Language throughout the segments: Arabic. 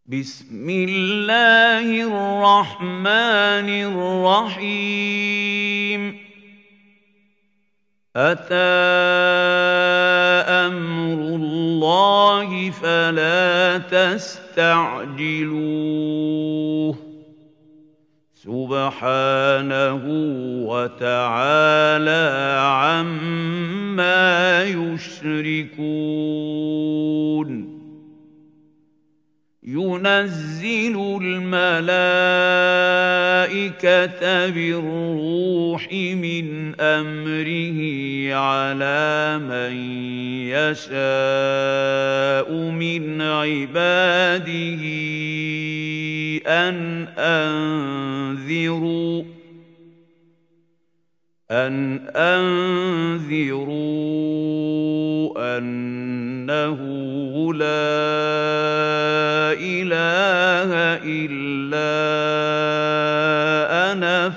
بسم الله الرحمن الرحيم أتى أمر الله فلا تستعجلوه سبحانه وتعالى عما يشركون ينزل الملائكة بالروح من أمره على من يشاء من عباده أن أنذروا أنه لا إله إلا أنا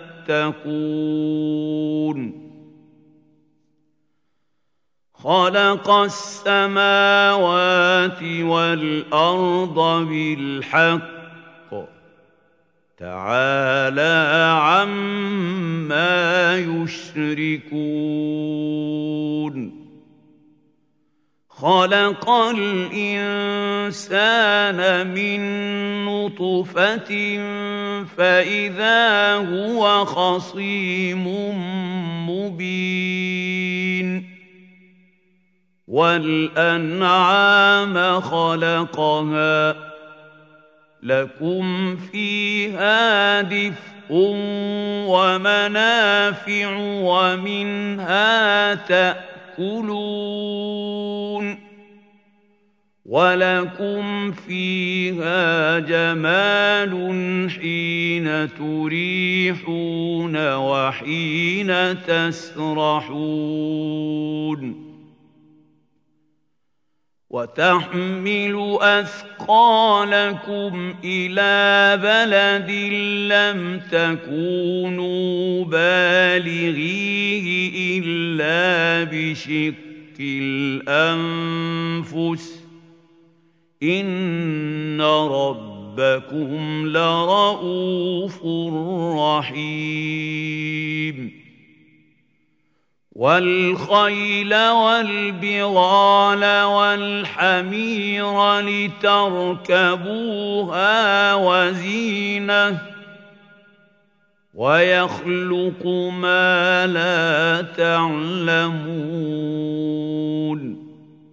فاتقون خلق السماوات والأرض بالحق تعالى عما يشركون خلق الإنسان من نطفة فإذا هو خصيم مبين والأنعام خلقها لكم فيها دفء ومنافع ومنها تأكلون ولكم فيها جمال حين تريحون وحين تسرحون وتحمل أثقالكم إلى بلد لم تكونوا بالغيه إلا بشق الأنفس إن ربكم لرؤوف رحيم والخيل والبغال والحمير لتركبوها وزينة ويخلق ما لا تعلمون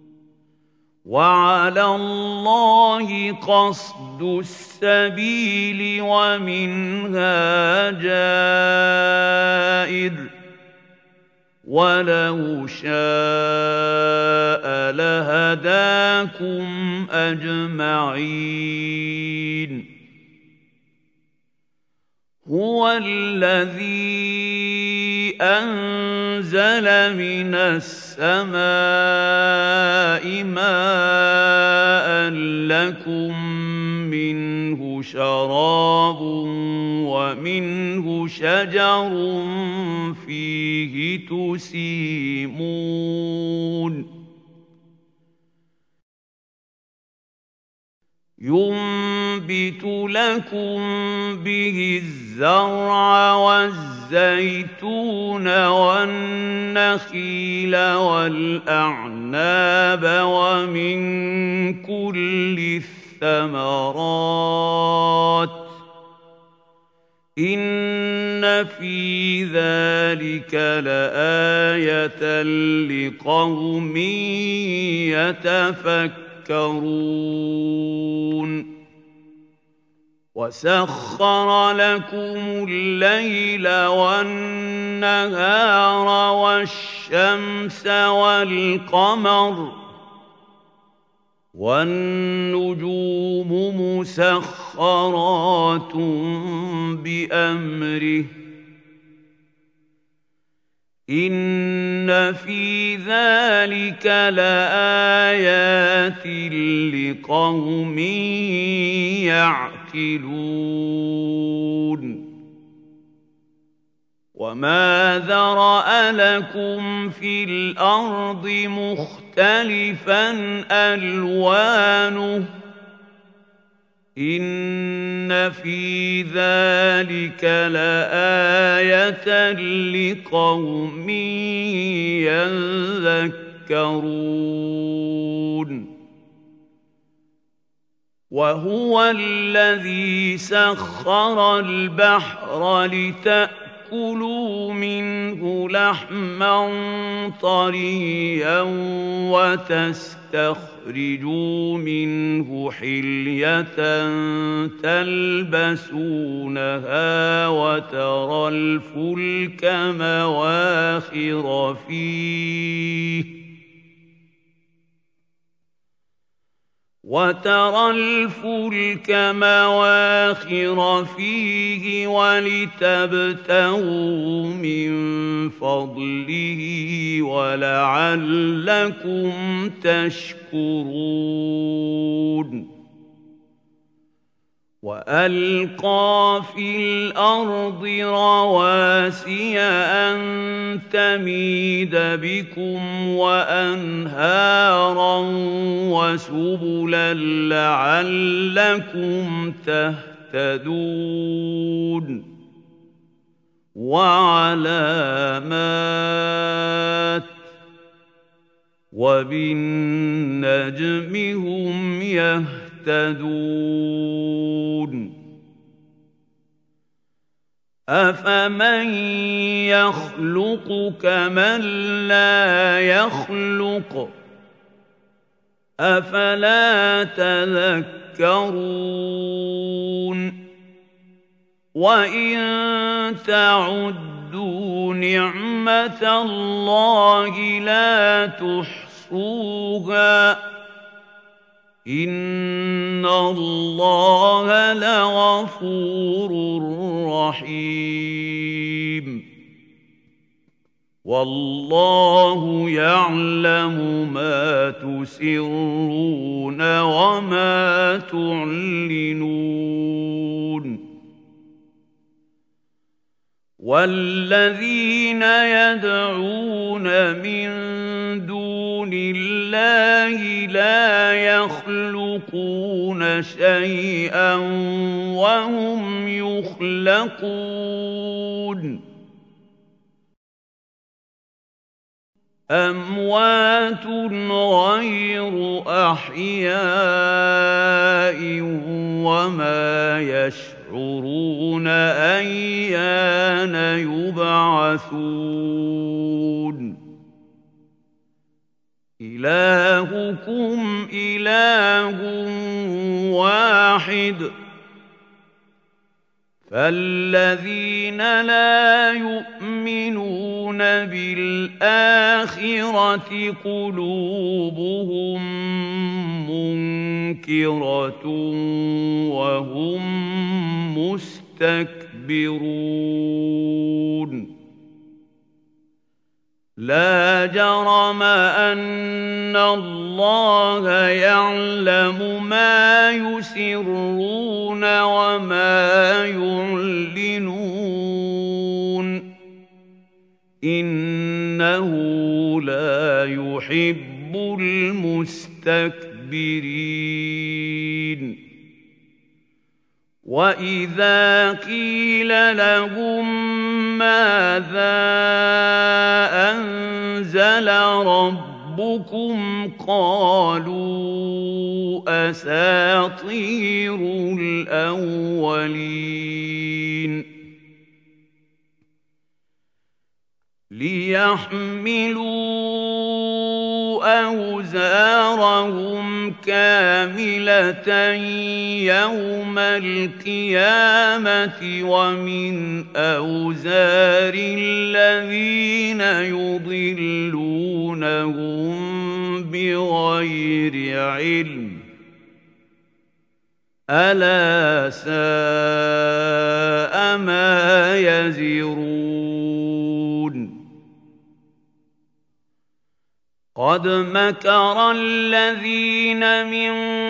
وعلى الله قصد السبيل ومنها جائر ولو شاء لهداكم أجمعين هو الذي أنزل من السماء ماء لكم منه شراب ومنه شجر فيه تسيمون ينبت لكم به الزرع والزيتون والنخيل والأعناب ومن كل الثمرات إن في ذلك لآية لقوم يتفكرون وسخر لكم الليل والنهار والشمس والقمر والنجوم مسخرات بأمره إن في ذلك لآيات لقوم يعقلون وما ذرأ لكم في الأرض مختلفا ألوانه إن في ذلك لآية لقوم يذكرون وهو الذي سخر البحر لتأكلوا منه لحما طريا وتستخرجوا منه حلية تلبسونها وترى الفلك مواخر فيه ولتبتغوا من فضله ولعلكم تشكرون وألقى في الأرض رواسي أن تميد بكم وأنهارا وسبلا لعلكم تهتدون وعلامات وبالنجم هم يهتدون أفمن يخلق كمن لا يخلق أفلا تذكرون وإن تعدوا نعمة الله لا تحصوها إن الله لغفور رحيم والله يعلم ما تسرون وما تعلنون والذين يدعون من دون الله لا يخلقون شيئا وهم يخلقون أموات غير أحياء وما يشعرون أيان يبعثون إلهكم إله واحد فالذين لا يؤمنون بالآخرة قلوبهم منكرة وهم مستكبرون لا جرم أن الله يعلم ما يسرون وما يعلنون إنه لا يحب المستكبرين وإذا قيل لهم ماذا أنزل ربكم قالوا أساطير الأولين ليحملوا أوزارهم كاملة يوم القيامة ومن أوزار الذين يضلونهم بغير علم ألا ساء ما يزرون قد مكر الذين من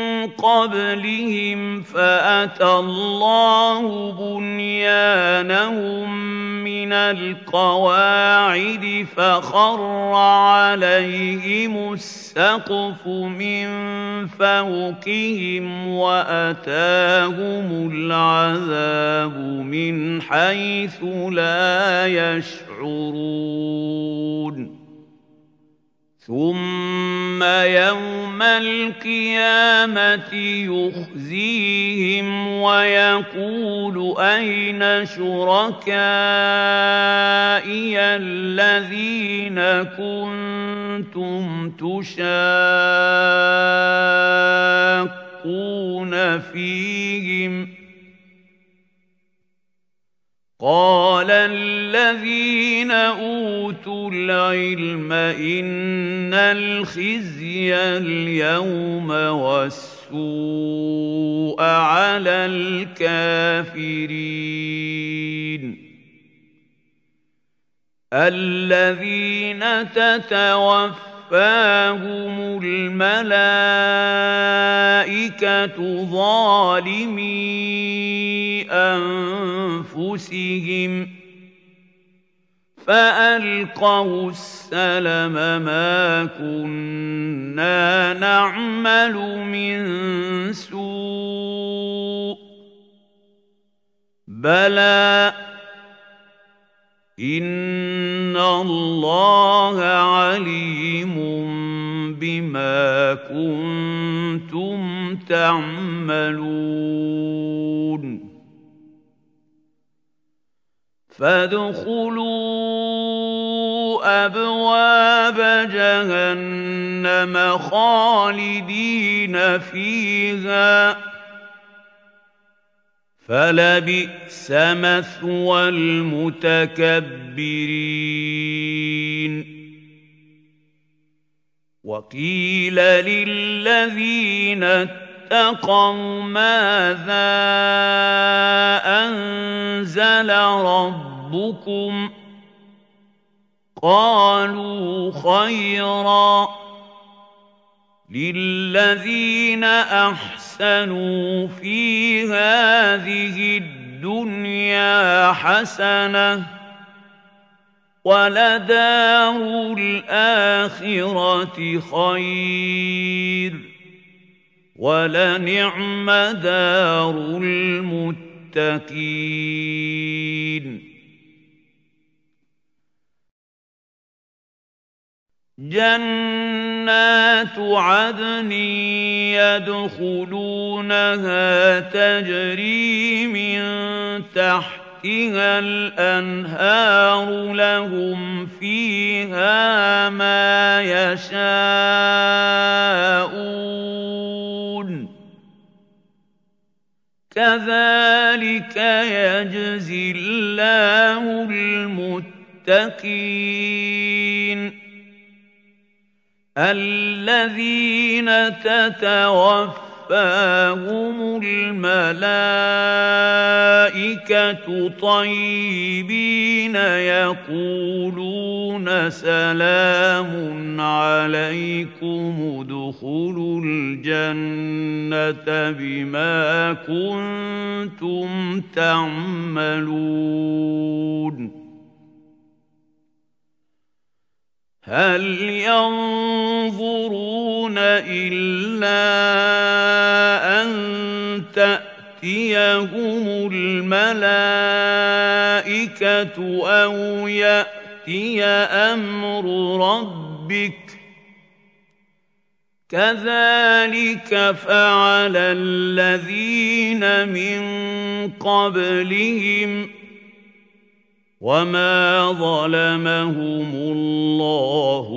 قبلهم فأتى الله بنيانهم من القواعد فخر عليهم السقف من فوقهم وأتاهم العذاب من حيث لا يشعرون ثم يوم القيامة يخزيهم ويقول أين شركائي الذين كنتم تشاقون فيهم قال الذين أوتوا العلم إن الخزي اليوم والسوء على الكافرين الذين تتوفاهم الملائكة ظالمي أنفسهم فألقوا السلم ما كنا نعمل من سوء بلى إن الله عليم بما كنتم تعملون فادخلوا أبواب جهنم خالدين فيها فلبئس مثوى المتكبرين وقيل للذين اتقوا ماذا أنزل ربكم قالوا خيرا للذين أحسنوا في هذه الدنيا حسنة ولدار الآخرة خير ولنعم دار المتقين جنات عدن يدخلونها تجري من تحتها الأنهار لهم فيها ما يشاءون كذلك يجزي الله المتقين الذين تتوفاهم الملائكة طيبين يقولون سلام عليكم ادخلوا الجنة بما كنتم تعملون هل ينظرون إلا أن تأتيهم الملائكة أو يأتي أمر ربك كذلك فعل الذين من قبلهم وما ظلمهم الله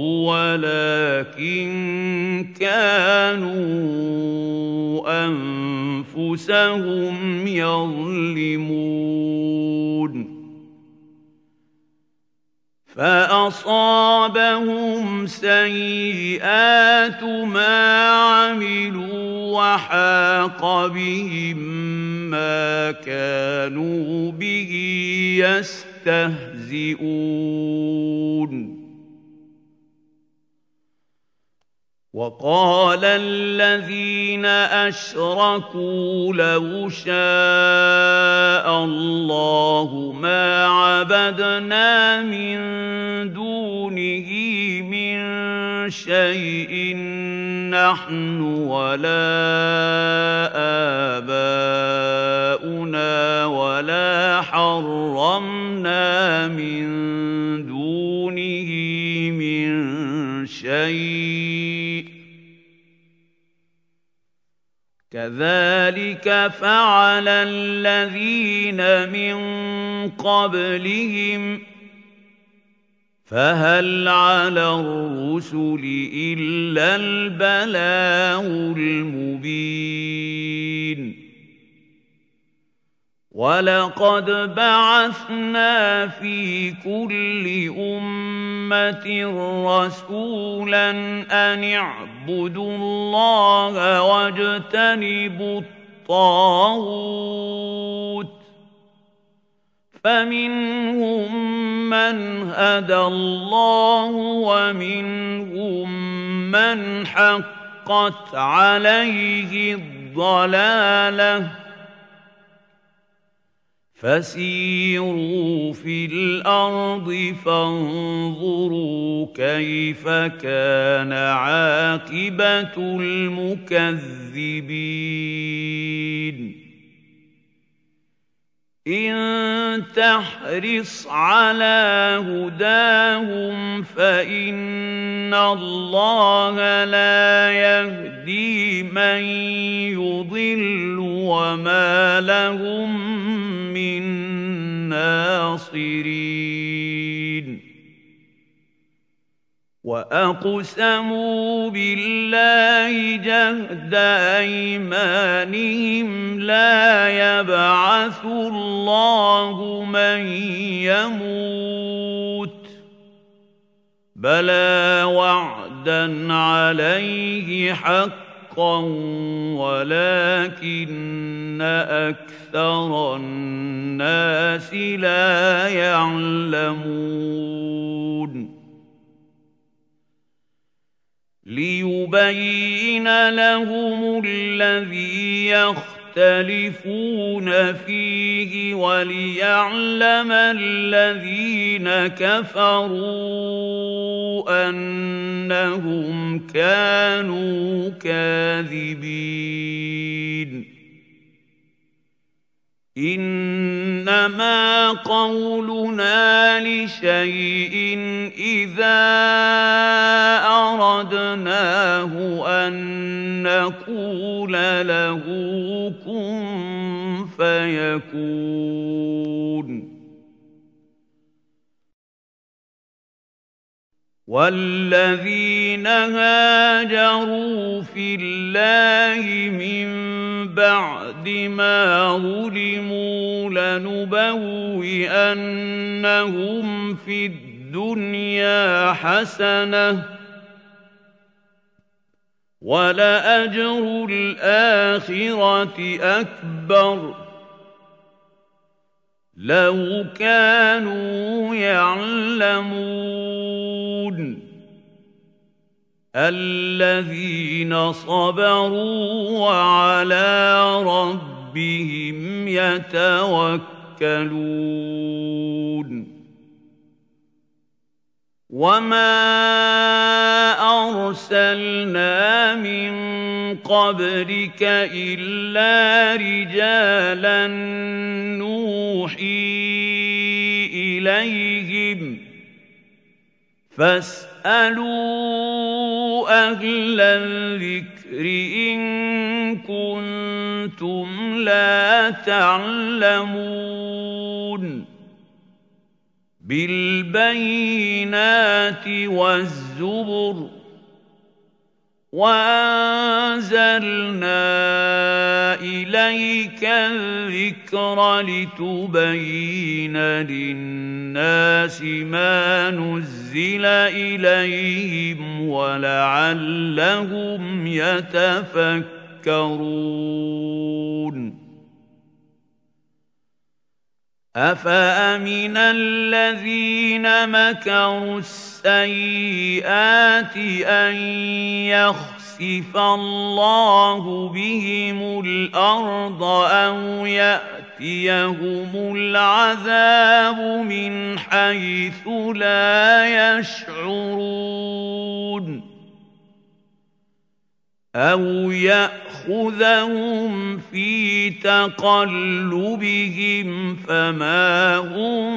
ولكن كانوا أنفسهم يظلمون فأصابهم سيئات ما عملوا وحاق بهم ما كانوا به يستهزئون وقال الذين أشركوا لو شاء الله ما عبدنا من دونه من شيء نحن ولا آباؤنا ولا حرمنا من دونه من شيء كذلك فعل الذين من قبلهم فهل على الرسل إلا البلاغ المبين ولقد بعثنا في كل أمة رسولا أن اعبدوا الله واجتنبوا الطاغوت فمنهم من هدى الله ومنهم من حقت عليه الضلالة فسيروا في الأرض فانظروا كيف كان عاقبة المكذبين إن تحرص على هداهم فإن الله لا يهدي من يضل وما لهم من ناصرين وأقسموا بالله جهد أيمانهم لا يبعث الله من يموت بلى وعدا عليه حقا ولكن أكثر الناس لا يعلمون ليبين لهم الذي يختلفون فيه وليعلم الذين كفروا أنهم كانوا كاذبين إنما قولنا لشيء إذا أردناه أن نقول له كن فيكون والذين هاجروا في الله من بعد ما ظلموا لنبوئنهم في الدنيا حسنة ولأجر الآخرة أكبر لو كانوا يعلمون الذين صبروا وعلى ربهم يتوكلون وما أرسلنا من قبلك إلا رجالا نوحي إليهم فاسألوا أهل الذكر إن كنتم لا تعلمون بالبينات والزبر وأنزلنا إليك الذكر لتبين للناس ما نزل إليهم ولعلهم يتفكرون أفأمن الذين مكروا السيئات أن يخسف الله بهم الأرض أو يأتيهم العذاب من حيث لا يشعرون أَوْ يَأْخُذَهُمْ فِي تَقَلُّبِهِمْ فَمَا هُم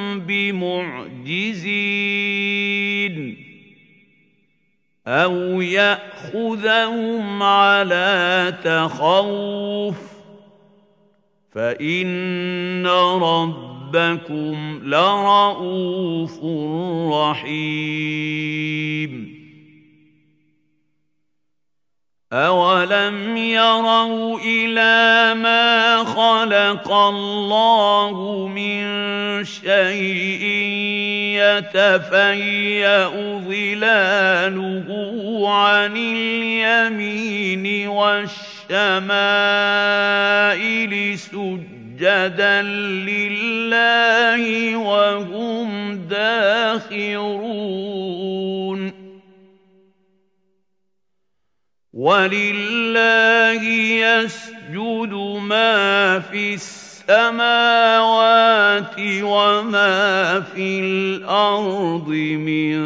بِمُعْجِزِينَ أَوْ يَأْخُذَهُمْ عَلَىٰ تَخَوُّفٍ فَإِنَّ رَبَّكُمْ لَرَءُوفٌ رَّحِيمٌ أَوَلَمْ يَرَوْا إِلَىٰ مَا خَلَقَ اللَّهُ مِن شَيْءٍ يَتَفَيَّأُ ظِلَالُهُ عَنِ الْيَمِينِ وَالشَّمَائِلِ سُجَّدًا لِّلَّهِ وَهُمْ دَاخِرُونَ وَلِلَّهِ يَسْجُدُ مَا فِي السَّمَاوَاتِ وَمَا فِي الْأَرْضِ مِن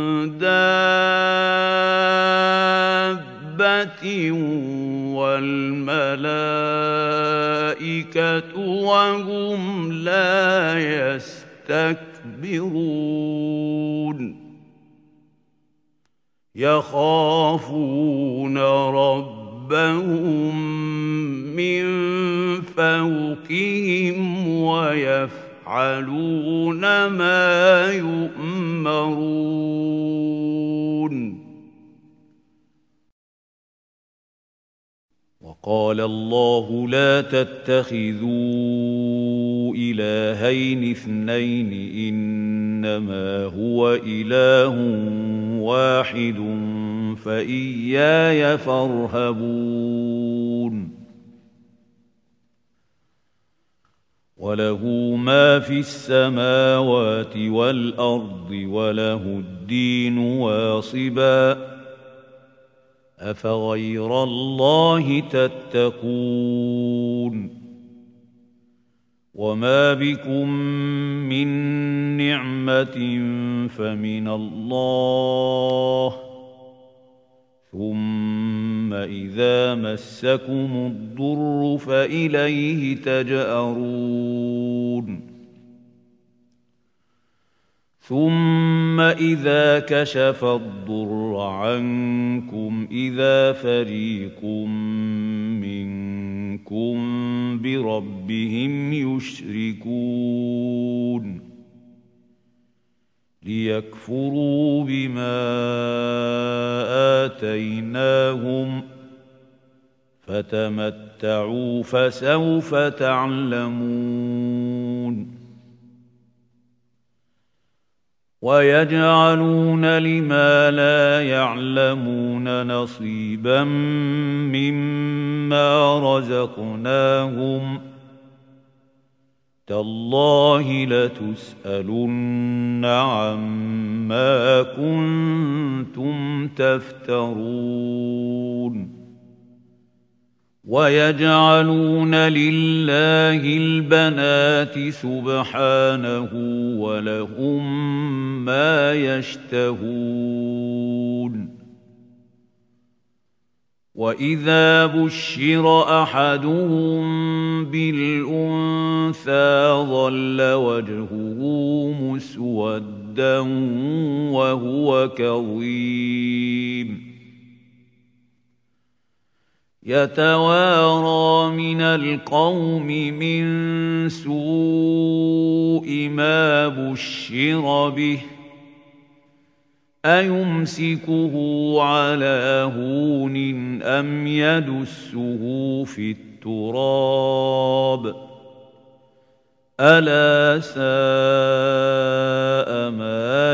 دَابَّةٍ وَالْمَلَائِكَةُ وَهُمْ لَا يَسْتَكْبِرُونَ يَخَافُونَ رَبَّهُم مِّن فَوْقِهِمْ وَيَفْعَلُونَ مَا يُؤْمَرُونَ وَقَالَ اللَّهُ لَا تَتَّخِذُوا إِلَٰهَيْنِ اثْنَيْنِ إِنَّمَا هُوَ إِلَٰهٌ وَاحِدٌ فَإِيَّايَ فَارْهَبُونِ وَلَهُ مَا فِي السَّمَاوَاتِ وَالْأَرْضِ وَلَهُ الدِّينُ وَاصِبًا أَفَغَيْرَ اللَّهِ تَتَّقُونَ وَمَا بِكُم مِّن نِّعْمَةٍ فَمِنَ اللَّهِ ثُمَّ إِذَا مَسَّكُمُ الضُّرُّ فَإِلَيْهِ تَجْأَرُونَ ثُمَّ إِذَا كَشَفَ الضُّرَّ عَنكُمْ إِذَا فَرِيقٌ مِّنكُم بِرَبِّهِمْ يُشْرِكُونَ لِيَكْفُرُوا بِمَا آتَيْنَاهُمْ فَتَمَتَّعُوا فَسَوْفَ تَعْلَمُونَ وَيَجْعَلُونَ لِمَا لَا يَعْلَمُونَ نَصِيبًا مِّمَّا رَزَقْنَاهُمْ ۗ تَاللَّهِ لَتُسْأَلُنَّ عَمَّا كُنتُمْ تَفْتَرُونَ وَيَجْعَلُونَ لِلَّهِ الْبَنَاتِ سُبْحَانَهُ وَلَهُم مَّا يَشْتَهُونَ وَإِذَا بُشِّرَ أَحَدُهُم بِالْأُنثَىٰ ظَلَّ وَجْهُهُ مُسْوَدًّا وَهُوَ كَظِيمٌ يَتَوَارَىٰ مِنَ الْقَوْمِ مِن سُوءِ مَا بُشِّرَ بِهِ أَيُمْسِكُهُ عَلَىٰ هُونٍ أَمْ يَدُسُّهُ فِي التُّرَابِ أَلَا سَاءَ مَا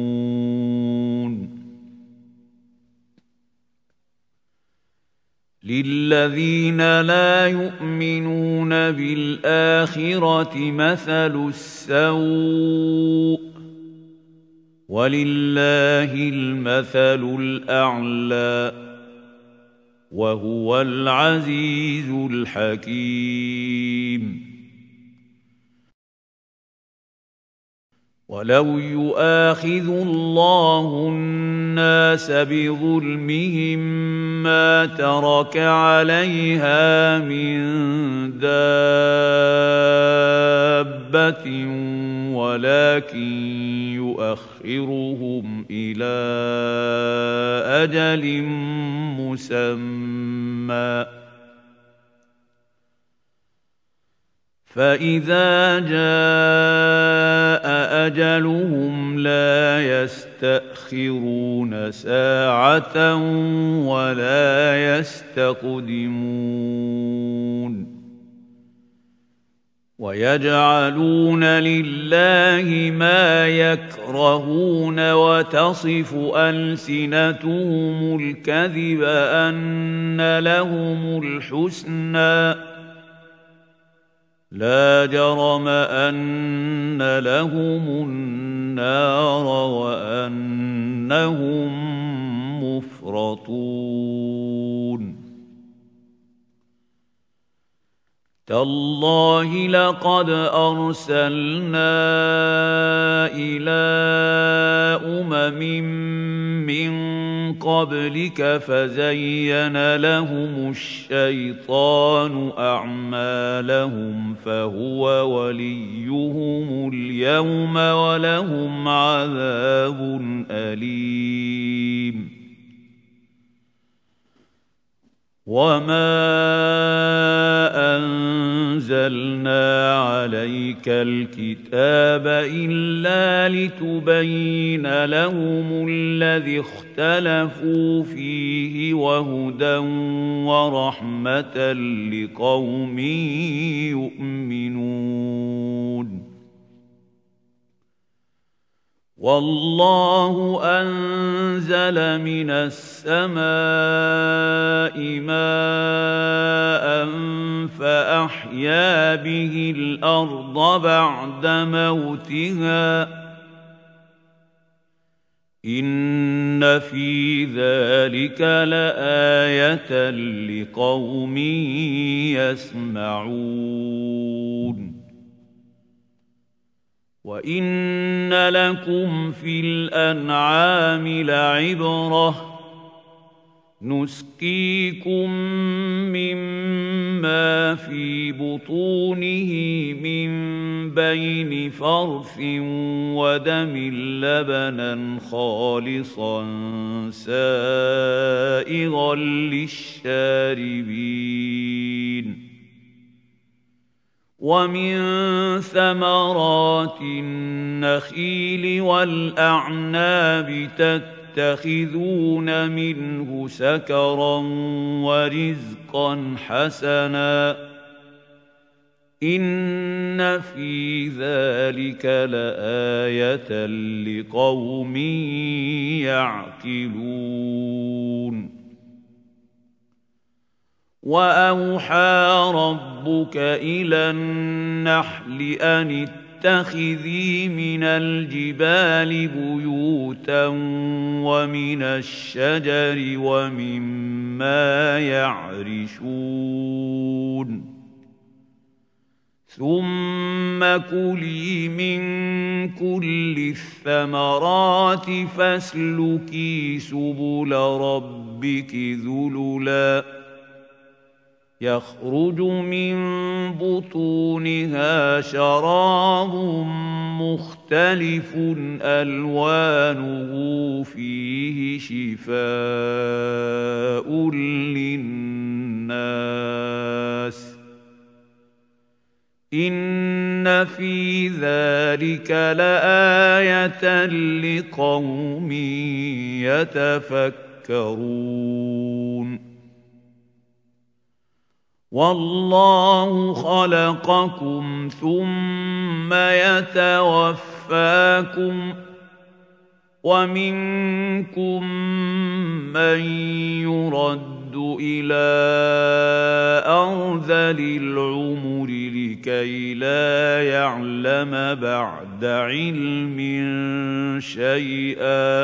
يَحْكُمُونَ للذين لا يؤمنون بالآخرة مثل السوء ولله المثل الأعلى وهو العزيز الحكيم. ولو يؤاخذ الله الناس بظلمهم ما ترك عليها من دابة ولكن يؤخرهم إلى أجل مسمى فإذا جاء أجلهم لا يستأخرون ساعة ولا يستقدمون. ويجعلون لله ما يكرهون وتصف ألسنتهم الكذب أن لهم الحسنى لا جرم أن لهم النار وأنهم مفرطون. تالله لقد أرسلنا إلى من قبلك فزين لهم الشيطان أعمالهم فهو وليهم اليوم ولهم عذاب أليم. وما أنزلنا عليك الكتاب إلا لتبين لهم الذي اختلفوا فيه وهدى ورحمة لقوم يؤمنون. والله أنزل من السماء ماء فأحيا به الأرض بعد موتها إن في ذلك لآية لقوم يسمعون. وَإِنَّ لَكُمْ فِي الْأَنْعَامِ لَعِبْرَةً نُسْقِيكُم مِّمَّا فِي بُطُونِهِ مِن بَيْنِ فَرْثٍ وَدَمٍ لَّبَنًا خَالِصًا سَائِغًا لِّلشَّارِبِينَ وَمِن ثَمَرَاتِ النَّخِيلِ وَالْأَعْنَابِ تَتَّخِذُونَ مِنْهُ سَكَرًا وَرِزْقًا حَسَنًا إِنَّ فِي ذَلِكَ لَآيَةً لِقَوْمٍ يَعْقِلُونَ. وَأَوْحَىٰ رَبُّكَ إِلَى النَّحْلِ أَنِ اتَّخِذِي مِنَ الْجِبَالِ بُيُوتًا وَمِنَ الشَّجَرِ وَمِمَّا يَعْرِشُونَ ثُمَّ كُلِي مِن كُلِّ الثَّمَرَاتِ فَاسْلُكِي سُبُلَ رَبِّكِ ذُلُلًا يَخْرُجُ مِن بُطُونِهَا شَرَابٌ مُّخْتَلِفٌ أَلْوَانُهُ فِيهِ شِفَاءٌ لِّلنَّاسِ إِنَّ فِي ذَلِكَ لَآيَةً لِقَوْمٍ يَتَفَكَّرُونَ. وَاللَّهُ خَلَقَكُمْ ثُمَّ يَتَوَفَّاكُمْ وَمِنكُم مَّن يُرَدُّ يرد إلى أرذل العمر لكي لا يعلم بعد علم شيئا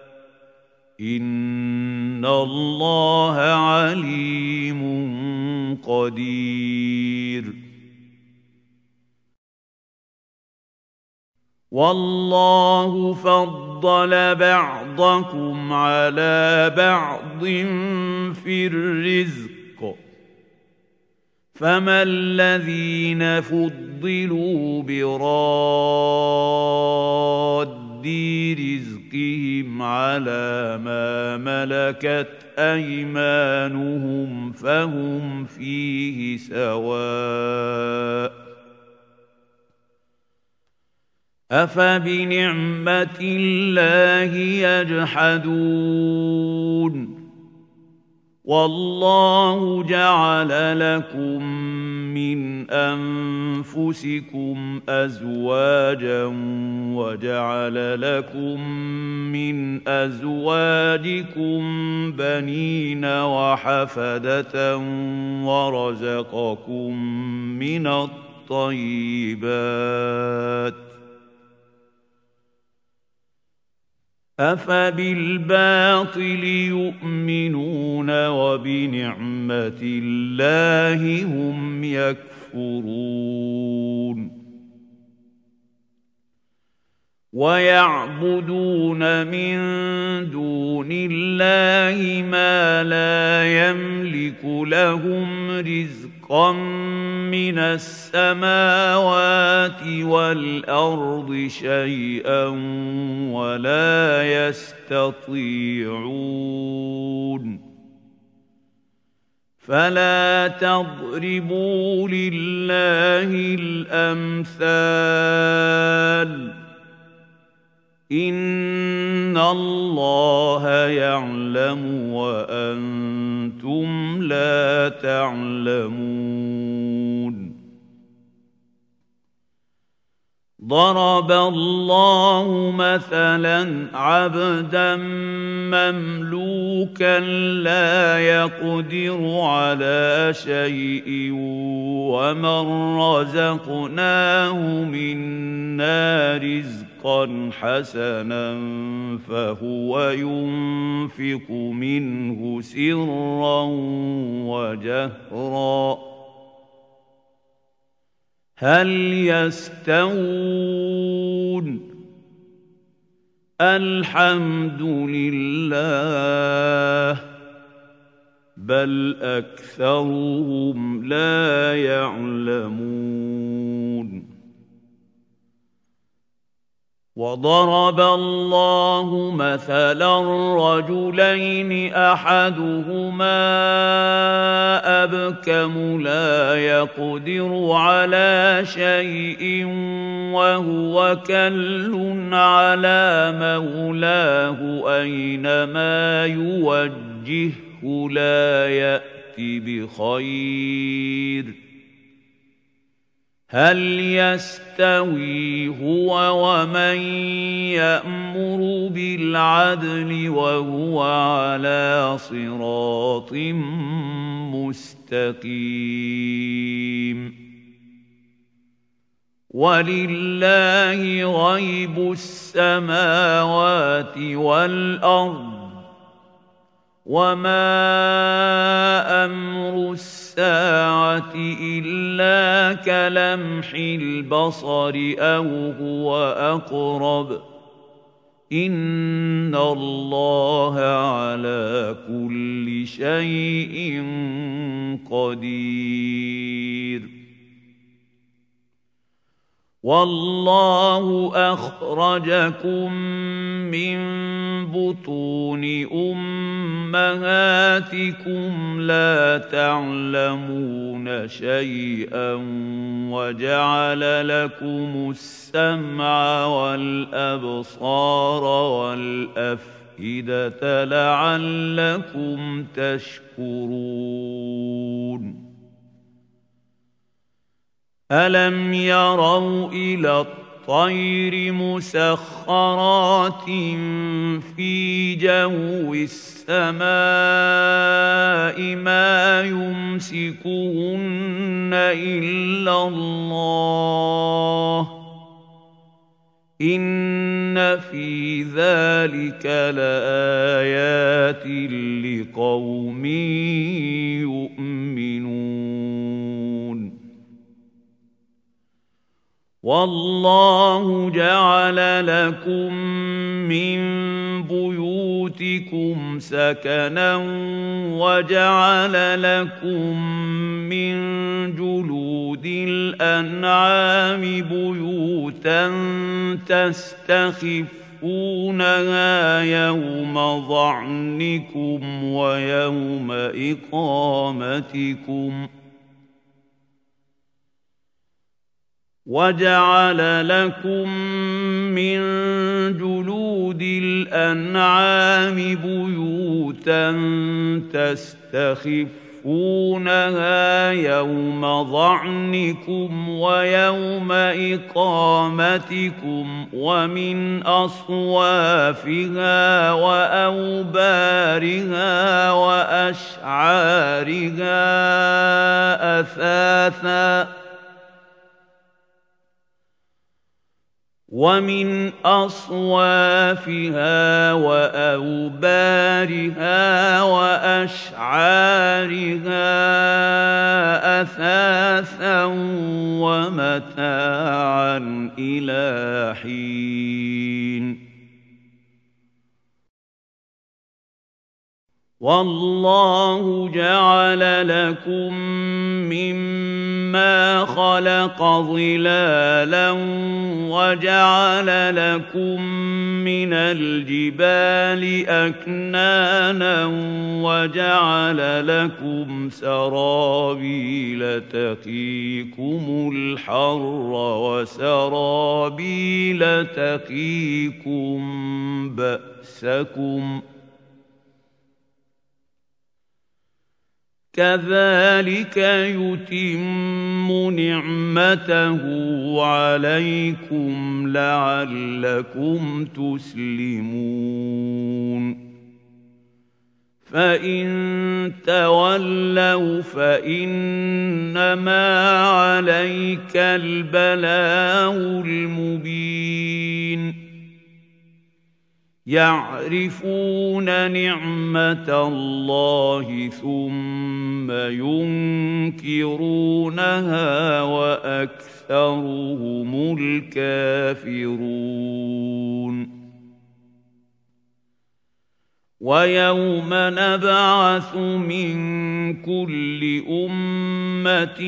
إن الله عليم قدير والله فضل بعضكم على بعض في الرزق فما الذين فضلوا براد رزقهم على ما ملكت أيمانهم فهم فيه سواء أفبنعمة الله يجحدون والله جعل لكم من أنفسكم أزواجا وجعل لكم من أزواجكم بنين وحفدة ورزقكم من الطيبات أفبالباطل يؤمنون وبنعمة الله هم يكفرون ويعبدون من دون الله ما لا يملك لهم رزقا من السماوات والأرض شيئا ولا يستطيعون فلا تضربوا لله الأمثال إن الله يعلم وأنتم لا تعلمون ضرب الله مثلا عبدا مملوكا لا يقدر على شيء ومن رزقناه منا رزقا حسنا فهو ينفق منه سرا وجهرا هل يستوون الحمد لله بل أكثرهم لا يعلمون وضرب الله مثلا رجلين أحدهما أبكم لا يقدر على شيء وهو كل على مولاه أينما يوجهه لا يأتي بخير هل يستوي هو ومن يأمر بالعدل وهو على صراط مستقيم ولله غيب السماوات والأرض وما أمر الساعة إلا كلمح البصر أو هو أقرب إن الله على كل شيء قدير والله أخرجكم من بطون أمهاتكم لا تعلمون شيئا وجعل لكم السمع والأبصار والأفئدة لعلكم تشكرون ألم يروا إلى والطير مسخرات في جو السماء ما يمسكهن إلا الله إن في ذلك لآيات لقوم يؤمنون والله جعل لكم من بيوتكم سكنا وجعل لكم من جلود الأنعام بيوتا تستخفونها يوم ظعنكم ويوم إقامتكم وجعل لكم من جلود الأنعام بيوتا تستخفونها يوم ظعنكم ويوم إقامتكم ومن أصوافها وأوبارها وأشعارها أثاثا ومن أصوافها وأوبارها وأشعارها أثاثا ومتاعا إلى حين والله جعل لكم مما خلق ظلالا وجعل لكم من الجبال أكنانا وجعل لكم سرابيل تقيكم الحر وسرابيل تقيكم بأسكم كذلك يتم نعمته عليكم لعلكم تسلمون فإن تولوا فإنما عليك البلاغ المبين يعرفون نعمة الله ثم ينكرونها وأكثرهم الكافرون ويوم نبعث من كل أمة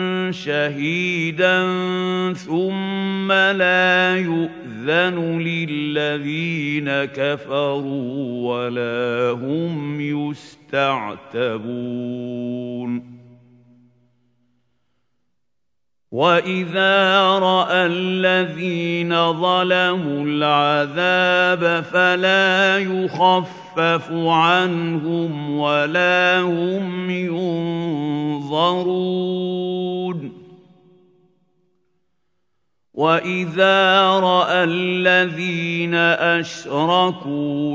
شهيدا ثم لا يؤذن للذين كفروا ولا هم يستعتبون وإذا رأى الذين ظلموا العذاب فلا يخفف عنهم ولا هم ينظرون وإذا رأى الذين أشركوا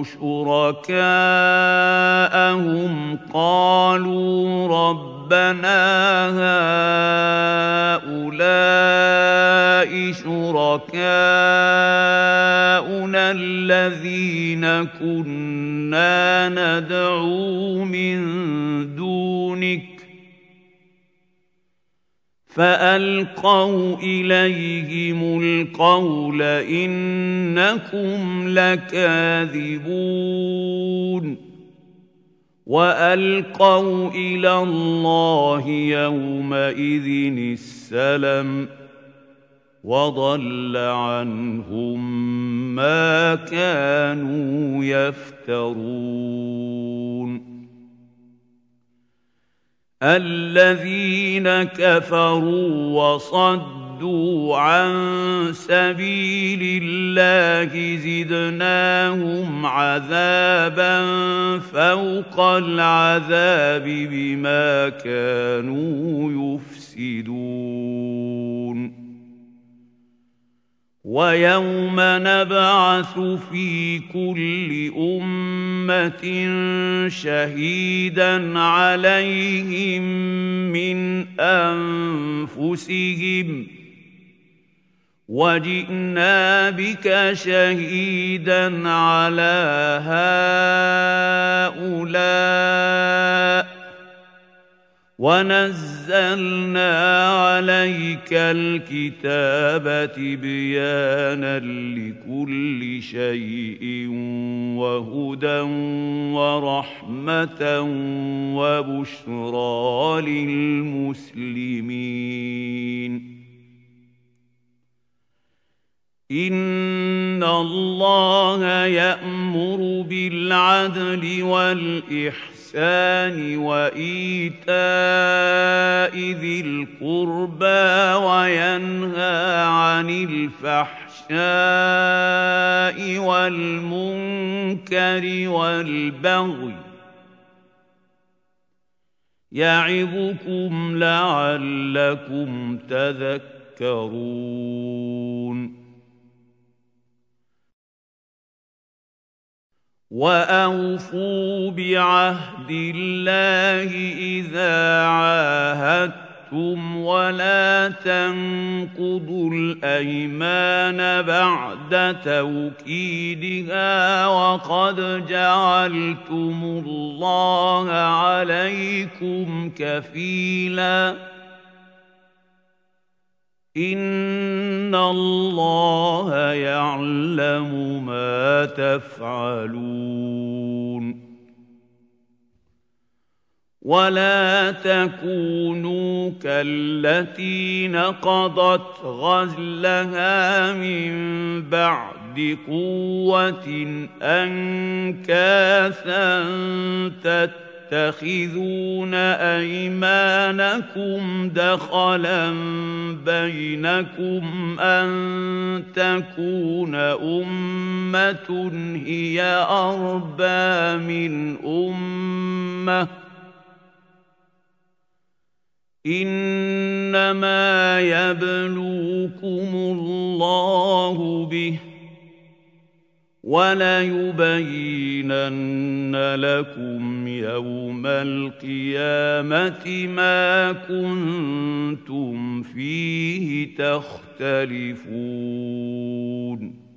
شركاءهم قالوا ربنا هؤلاء شركاؤنا الذين كنا ندعو من دونك فألقوا إليهم القول إنكم لكاذبون وألقوا إلى الله يومئذ السلم وضل عنهم ما كانوا يفترون الذين كفروا وصدوا عن سبيل الله زدناهم عذابا فوق العذاب بما كانوا يفسدون ويوم نبعث في كل أمة شهيدا عليهم من أنفسهم وجئنا بك شهيدا على هؤلاء ونزلنا عليك الكتاب تبيانا لكل شيء وهدى ورحمة وبشرى للمسلمين إن الله يأمر بالعدل والإحسان وإيتاء ذي القربى وينهى عن الفحشاء والمنكر والبغي يعظكم لعلكم تذكرون وأوفوا بعهد الله إذا عاهدتم ولا تنقضوا الأيمان بعد توكيدها وقد جعلتم الله عليكم كفيلا إن الله يعلم ما تفعلون ولا تكونوا كالتي نقضت غزلها من بعد قوة أنكاثا تتخذون أيمانكم دخلا بينكم أن تكون أمة هي أربى من أمة إنما يبلوكم الله به وليبينن لكم يوم القيامة ما كنتم فيه تختلفون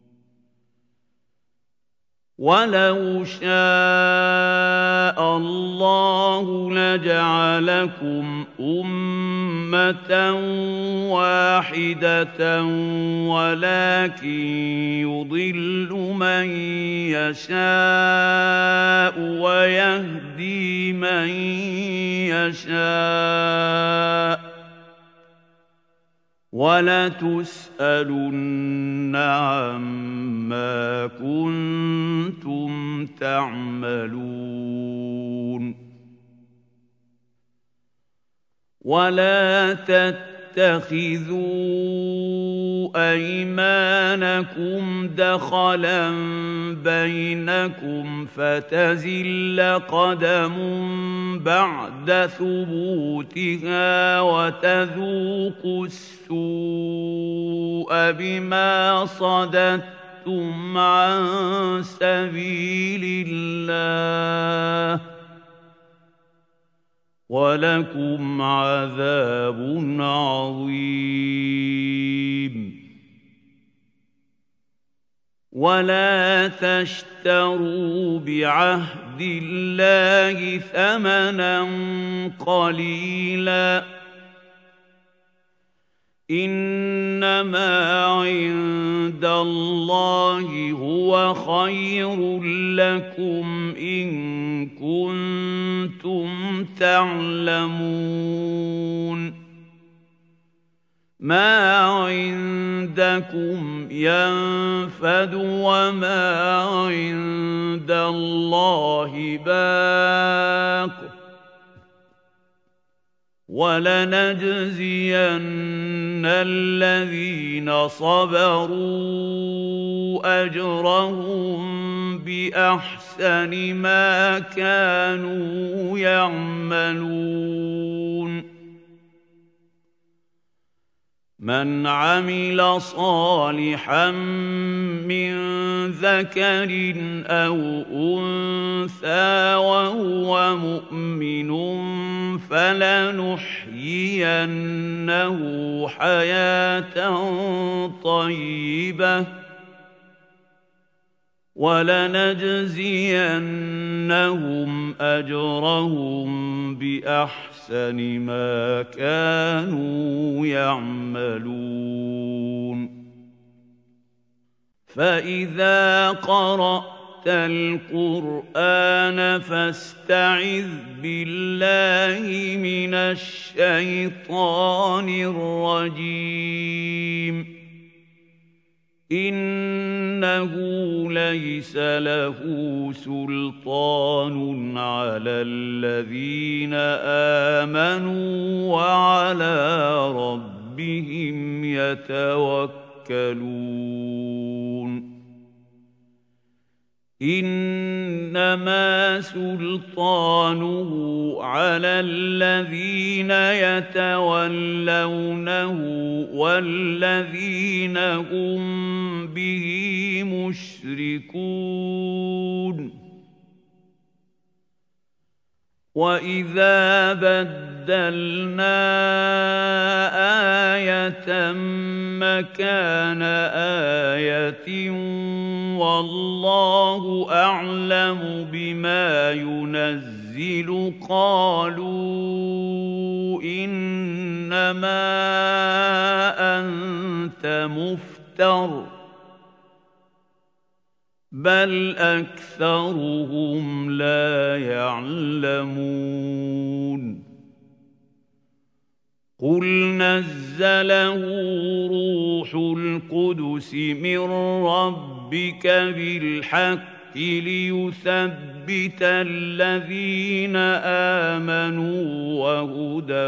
ولو شاء الله لجعلكم أمة واحدة ولكن يضل من يشاء ويهدي من يشاء ولتسألن عما كنتم تعملون ولا تتخذوا أيمانكم دخلا بينكم فتزل قدم بعد ثبوتها وتذوقوا السوء بما صددتم عن سبيل الله ولكم عذاب عظيم ولا تشتروا بعهد الله ثمنا قليلا إنما عند الله هو خير لكم إن كنتم تعلمون ما عندكم ينفد وما عند الله باق ولنجزين الذين صبروا أجرهم بأحسن ما كانوا يعملون من عمل صالحا من ذكر أو أنثى وهو مؤمن فلنحيينه حياة طيبة ولنجزينهم أجرهم بأحسن ما كانوا يعملون فإذا قرأت القرآن فاستعذ بالله من الشيطان الرجيم إنه ليس له سلطان على الذين آمنوا وعلى ربهم يتوكلون إنما سلطانه على الذين يتولونه والذين هم به مشركون وإذا بدلنا آية مكان آية والله أعلم بما ينزل قالوا إنما أنت مفتر بل أكثرهم لا يعلمون قل نزله روح القدس من ربك بالحق ليثبت الذين آمنوا وهدى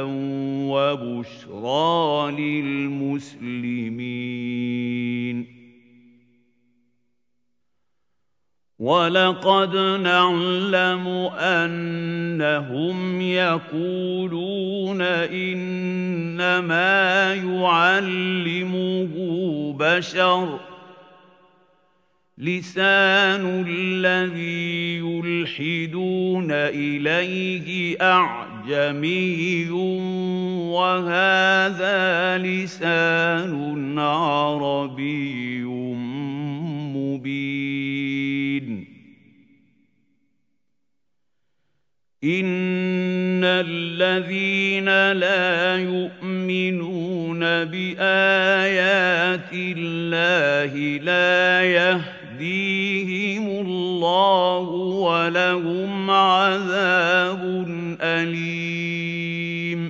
وبشرى للمسلمين وَلَقَدْ نَعْلَمُ أَنَّهُمْ يَقُولُونَ إِنَّمَا يُعَلِّمُهُ بَشَرٌ لِسَانُ الَّذِي يُلْحِدُونَ إِلَيْهِ أَعْجَمِيٌّ وَهَذَا لِسَانٌ عَرَبِيٌّ مُبِينٌ إِنَّ الَّذِينَ لَا يُؤْمِنُونَ بِآيَاتِ اللَّهِ لَا يَهْدِيهِمُ اللَّهُ وَلَهُمْ عَذَابٌ أَلِيمٌ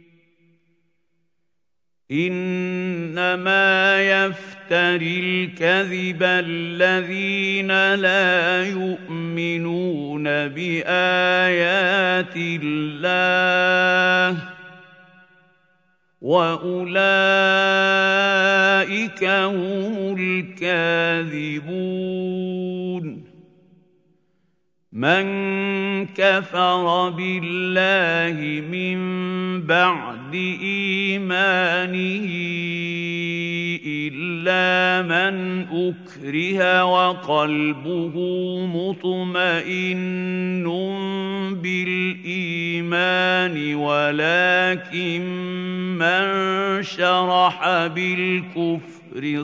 إِنَّمَا يَفْتَرِي الْكَذِبَ الَّذِينَ لَا يُؤْمِنُونَ بِآيَاتِ اللَّهِ وَأُولَئِكَ هُمُ الْكَاذِبُونَ مَنْ كَفَرَ بِاللَّهِ مِنْ بَعْدِ إِيمَانِهِ إِلَّا مَنْ أُكْرِهَ وَقَلْبُهُ مُطْمَئِنٌّ بِالْإِيمَانِ ولكن من شرح بالكفر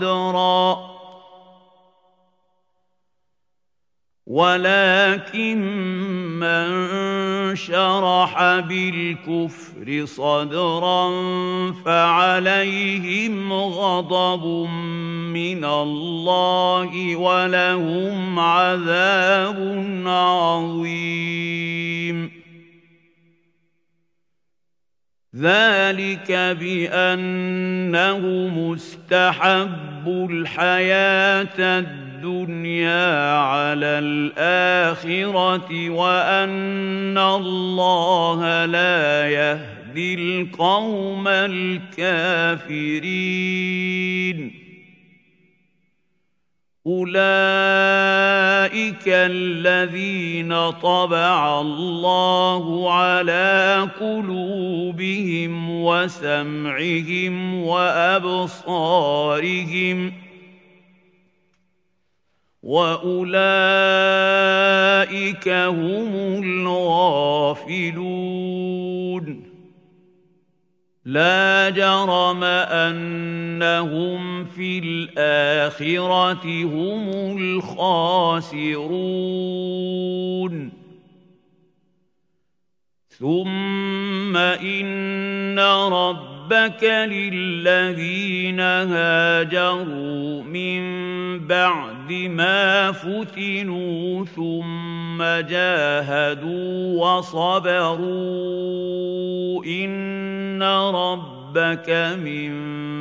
صدرا فعليهم غضب من الله ولهم عذاب عظيم ذلك بأنه مستحب الحياة الدنيا على الآخرة وأن الله لا يهدي القوم الكافرين أولئك الذين طبع الله على قلوبهم وسمعهم وأبصارهم وأولئك هم الغافلون لا جرم أنهم في الآخرة هم الخاسرون ثم إن ربك للذين هاجروا من بعد ما فتنوا ثم جاهدوا وصبروا إن ربك من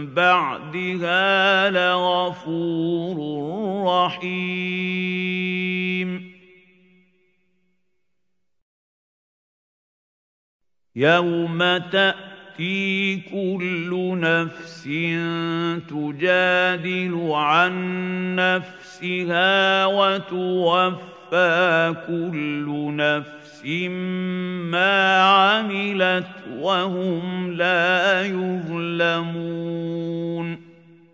بعدها لغفور رحيم يوم تأتي كل نفس تجادل عن نفسها وتوفى كل نفس ما عملت وهم لا يظلمون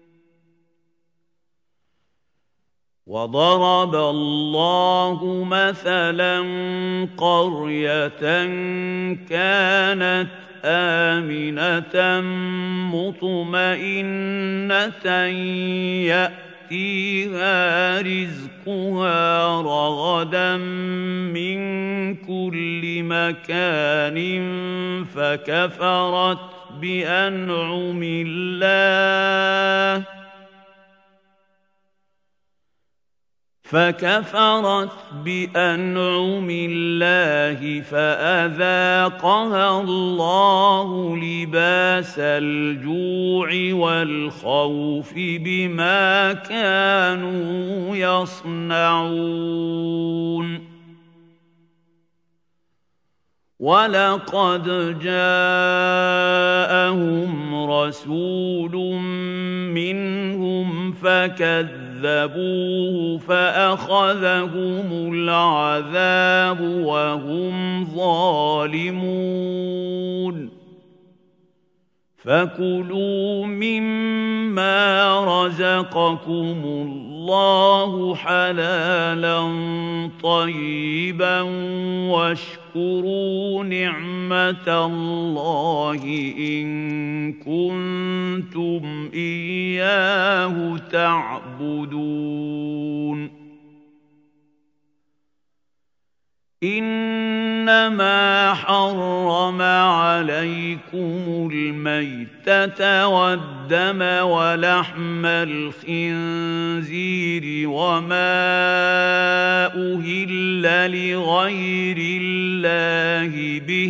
وضرب الله مثلا قرية كانت آمنة مطمئنة يأتيها رزقها رغدا من كل مكان فكفرت بأنعم الله فأذاقها الله لباس الجوع والخوف بما كانوا يصنعون ولقد جاءهم رسول منهم فكذبوه فأخذهم العذاب وهم ظالمون فكلوا مما رزقكم الله حلالا طيبا واشكروا نعمة الله إن كنتم إياه تعبدون إنما حرم عليكم الميتة والدم ولحم الخنزير وما أهل لغير الله به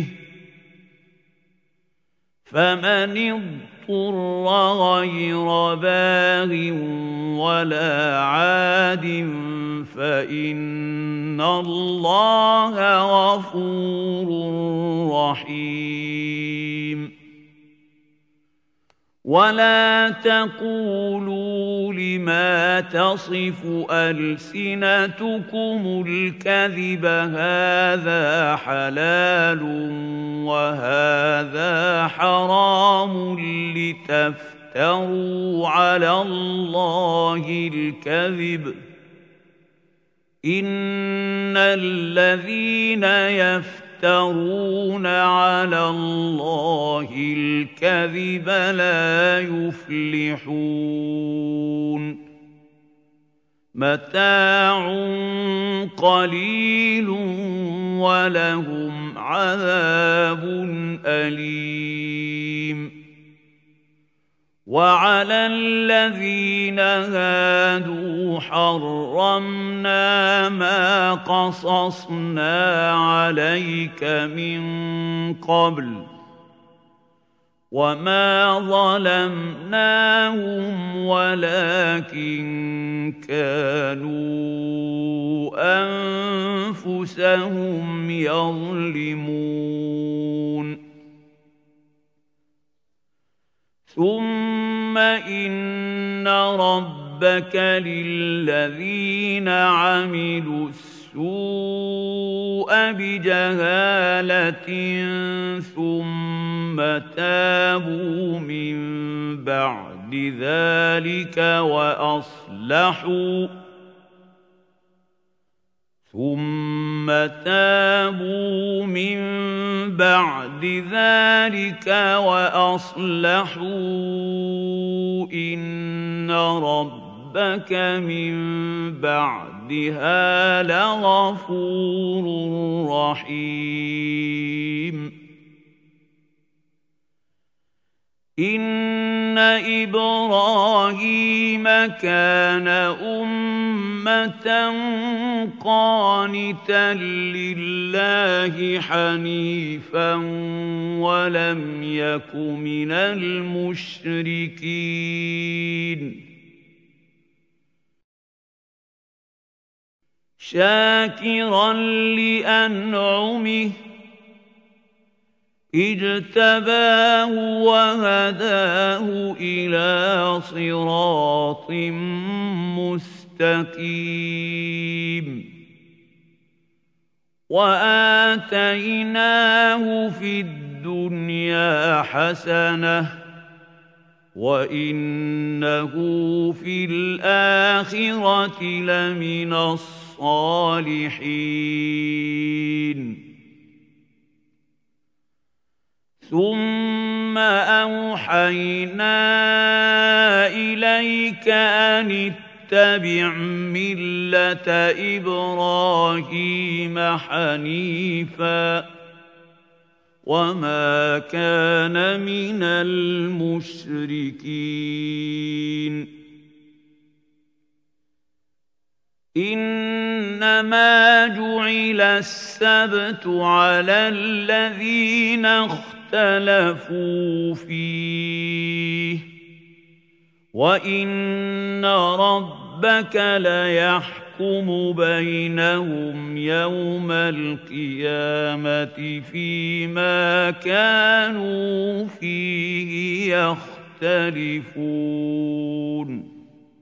فمن اضطر غير باغ ولا عاد فإن الله غفور رحيم ولا تقولوا لما تصف ألسنتكم الكذب هذا حلال وهذا حرام لتفتروا على الله الكذب إن الذين يفترون على الله الكذب لا يفلحون متاع قليل ولهم عذاب أليم وعلى الذين هادوا حرمنا ما قصصنا عليك من قبل وما ظلمناهم ولكن كانوا أنفسهم يظلمون ثم إن ربك رَبَّكَ لِلَّذِينَ عَمِلُوا السُّوءَ بِجَهَالَةٍ ثُمَّ تَابُوا مِن بَعْدِ ذَلِكَ وَأَصْلَحُوا إِنَّ رَبَّكَ مِن بَعْدِهَا لَغَفُورٌ رَّحِيمٌ إِنَّ إِبْرَاهِيمَ كَانَ أُمَّةً قَانِتًا لِّلَّهِ حَنِيفًا وَلَمْ يَكُ مِنَ الْمُشْرِكِينَ شَاكِرًا لِّأَنْعُمِهِ اجْتَبَاهُ وَهَدَاهُ إِلَىٰ صِرَاطٍ مُّسْتَقِيمٍ وَآتَيْنَاهُ فِي الدُّنْيَا حَسَنَةً وَإِنَّهُ فِي الْآخِرَةِ لَمِنَ الصَّالِحِينَ ثُمَّ أَوْحَيْنَا إِلَيْكَ أَنِ اتَّبِعْ مِلَّةَ إِبْرَاهِيمَ حَنِيفًا وَمَا كَانَ مِنَ الْمُشْرِكِينَ إِنَّمَا جُعِلَ السَّبْتُ عَلَى الَّذِينَ اخْتَلَفُوا فِيهِ وَإِنَّ رَبَّكَ لَيَحْكُمُ بَيْنَهُمْ يَوْمَ الْقِيَامَةِ فِيمَا كَانُوا فِيهِ يَخْتَلِفُونَ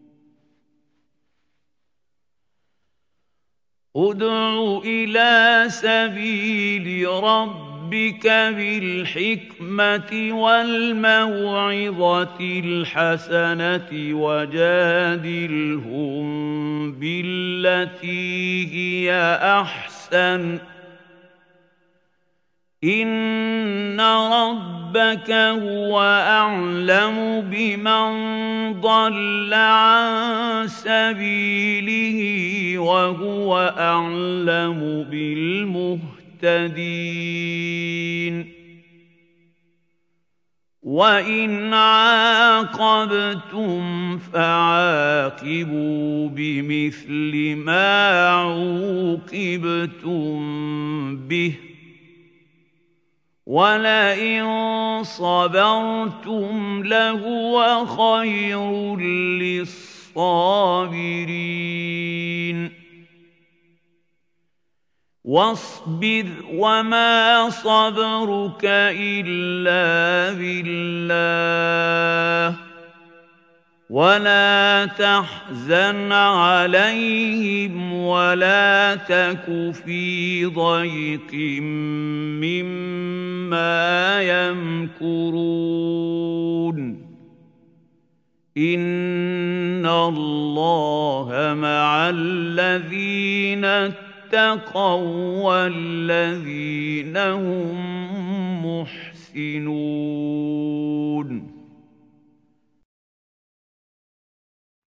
ادْعُ إِلَىٰ سَبِيلِ رَبِّكَ بِالْحِكْمَةِ وَالْمَوْعِظَةِ الْحَسَنَةِ وَجَادِلْهُم بِالَّتِي هِيَ أَحْسَنُ ۚ إِنَّ رَبَّكَ هُوَ أَعْلَمُ بِمَن ضَلَّ عَن سَبِيلِهِ وَهُوَ أَعْلَمُ بِالْمُهْتَدِينَ وَإِنْ عَاقَبْتُمْ فَعَاقِبُوا بِمِثْلِ مَا عُوقِبْتُم بِهِ وَلَئِن صَبَرْتُمْ لَهُوَ خَيْرٌ لِّلصَّابِرِينَ وَاصْبِرْ وَمَا صَبْرُكَ إِلَّا بِاللَّهِ وَلَا تَحْزَنْ عَلَيْهِمْ وَلَا تَكُ فِي ضَيْقٍ مِّمَّا يَمْكُرُونَ إِنَّ اللَّهَ مَعَ الَّذِينَ اتَّقَوا وَّالَّذِينَ هُم مُّحْسِنُونَ